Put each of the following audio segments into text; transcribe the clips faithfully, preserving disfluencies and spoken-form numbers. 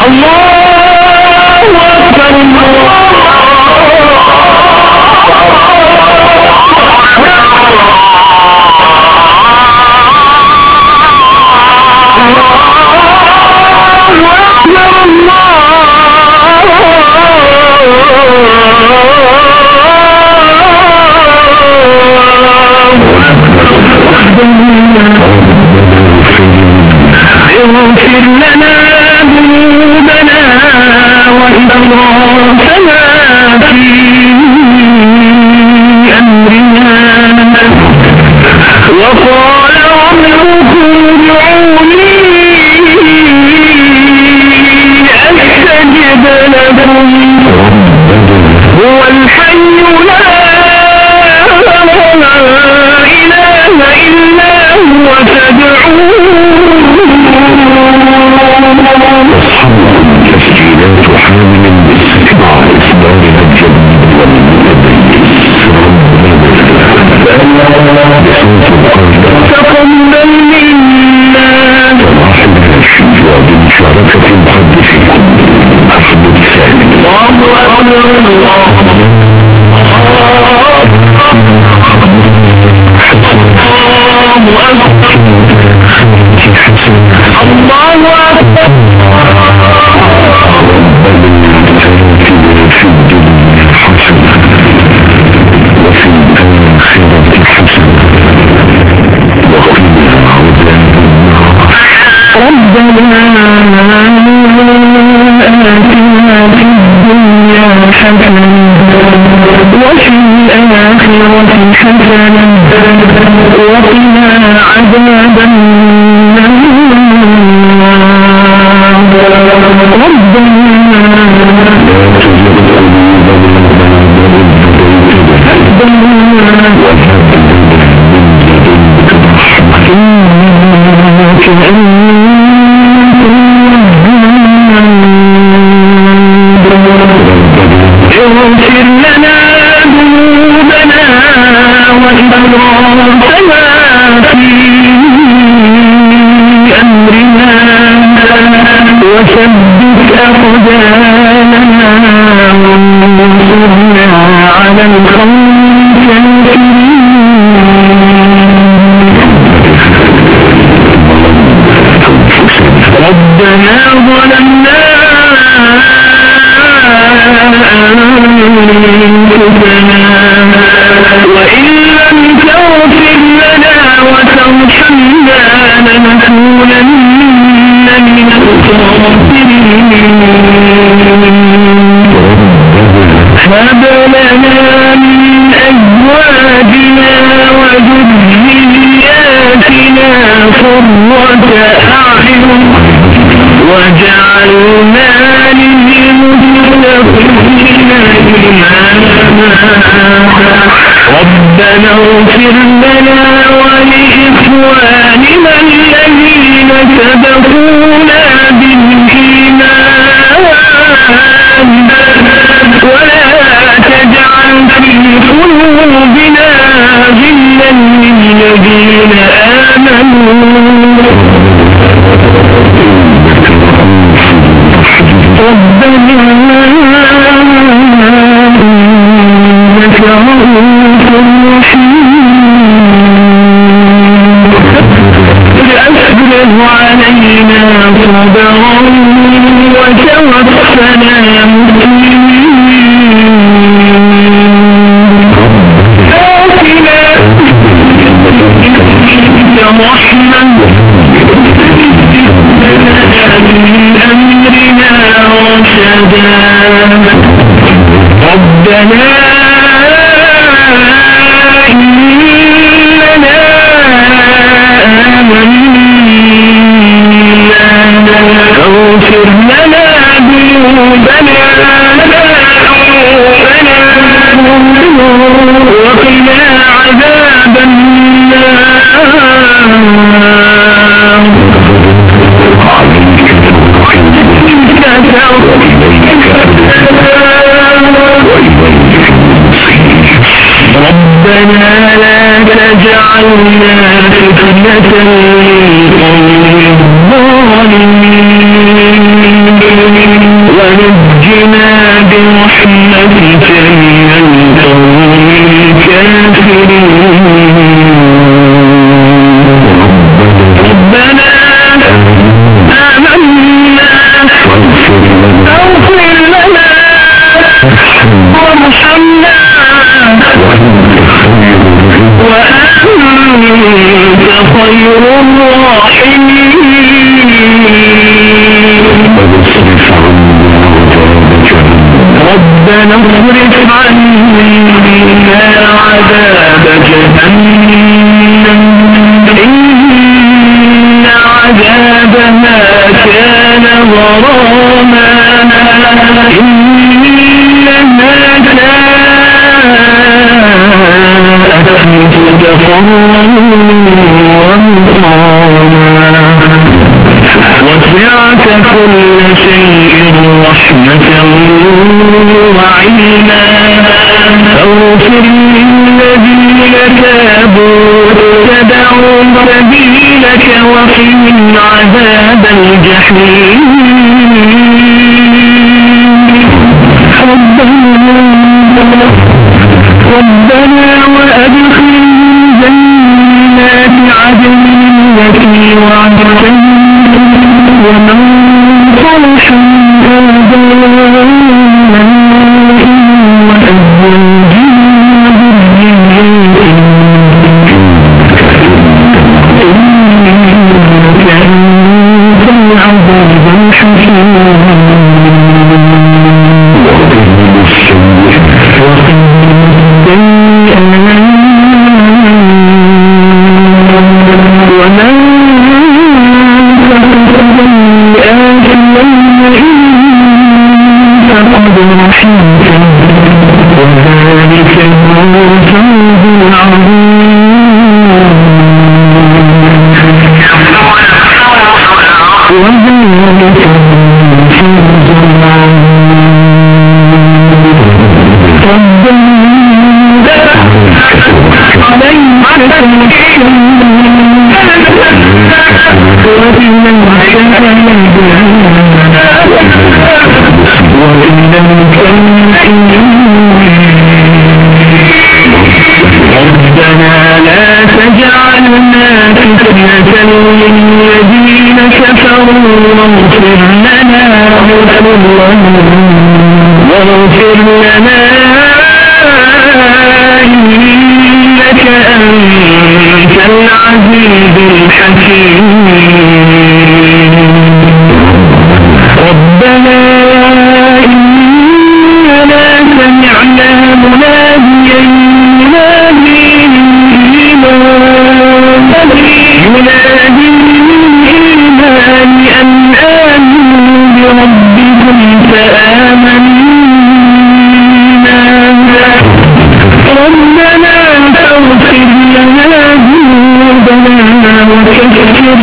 اغفر لنا ذنوبنا وإسرافنا في أمرنا وقال ربكم ادعوني أستجب لكم هو الحي لا إله إلا هو فادعوه. أصحابكم تسجيلات حامل مع إصدارها الجديد والمتميز تقبل منا صلاح الرشيد وبمشاركة محدثكم أحمد سالم. الله أكبر الله الله أكبر. في الدنيا حسنة وفي الآخرة حسنة وقنا عذاب النار. ربنا آتنا في الدنيا حسنة وفي الآخرة حسنة وقنا عذاب النار. ربنا اغفر لنا ذنوبنا وإسرافنا في أمرنا وثبت أقدامنا وانصرنا على القوم الكافرين. ربنا ظلمنا أنفسنا وإن لم تغفر لنا وترحمنا لنكونن من الخاسرين. هب لنا من أزواجنا وذرياتنا قرة أعين وجعلنا للمتقين إماما. ربنا اغفر لنا ولإخواننا الذين سبقونا بالإيمان ولا تجعل في قلوبنا غلا للذين آمنوا ربنا إنك رؤوف رحيم. أسبغ علينا صبرا وتوفنا مسلمين. آتنا رحمة من أمرنا رشدا. ربنا إننا آمنا فاغفر لنا ذنوبنا وقنا عذاب النار. ربنا لا تجعلنا فتنة للقوم الظالمين. واصرف عنا عذاب جهنم إن عذابها كان غراما إنها ساءت مستقرا ومقاما وسعت كل شيء رحمة وعلما فاغفر للذين تابوا واتبعوا سبيلك وقهم عذاب الجحيم ربنا وأدخل جنات عدن التي وعدتهم ومن صلح من آبائهم وأزواجهم وذرياتهم إنك أنت العزيز الحكيم ربنا لا تجعلنا فتنة للذين كفروا واغفر لنا واغفر لنا إنك أنت العزيز الحكيم ربنا إننا سمعنا مناديا ينادي للإيمان ينادي للإيمان أن آمنوا بربكم فآمنا ربنا فاغفر لنا ذنوبنا وكفر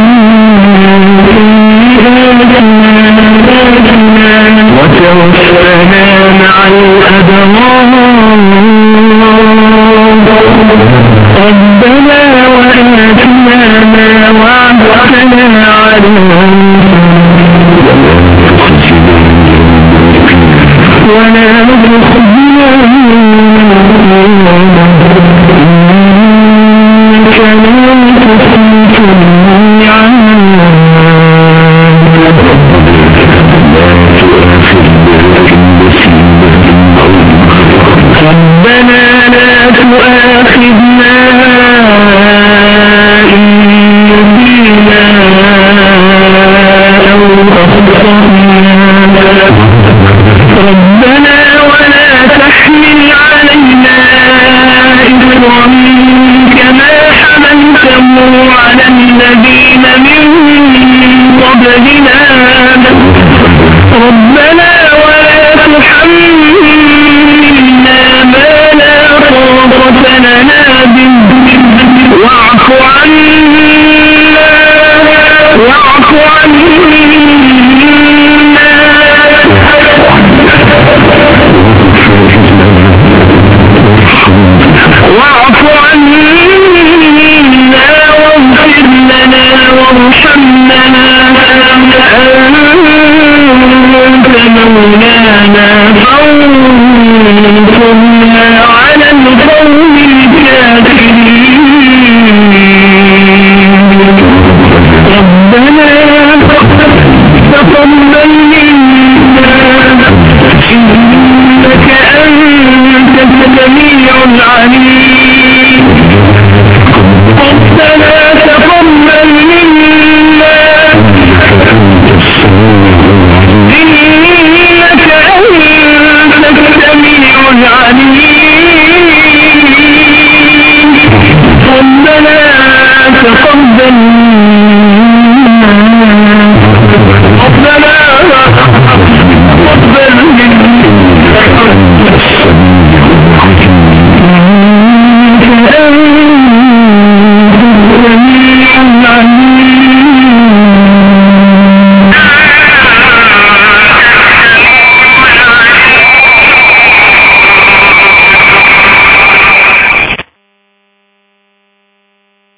عنا وتوفنا مع الأبرار ربنا وآتنا ما وعدتنا علينا ولا تخزنا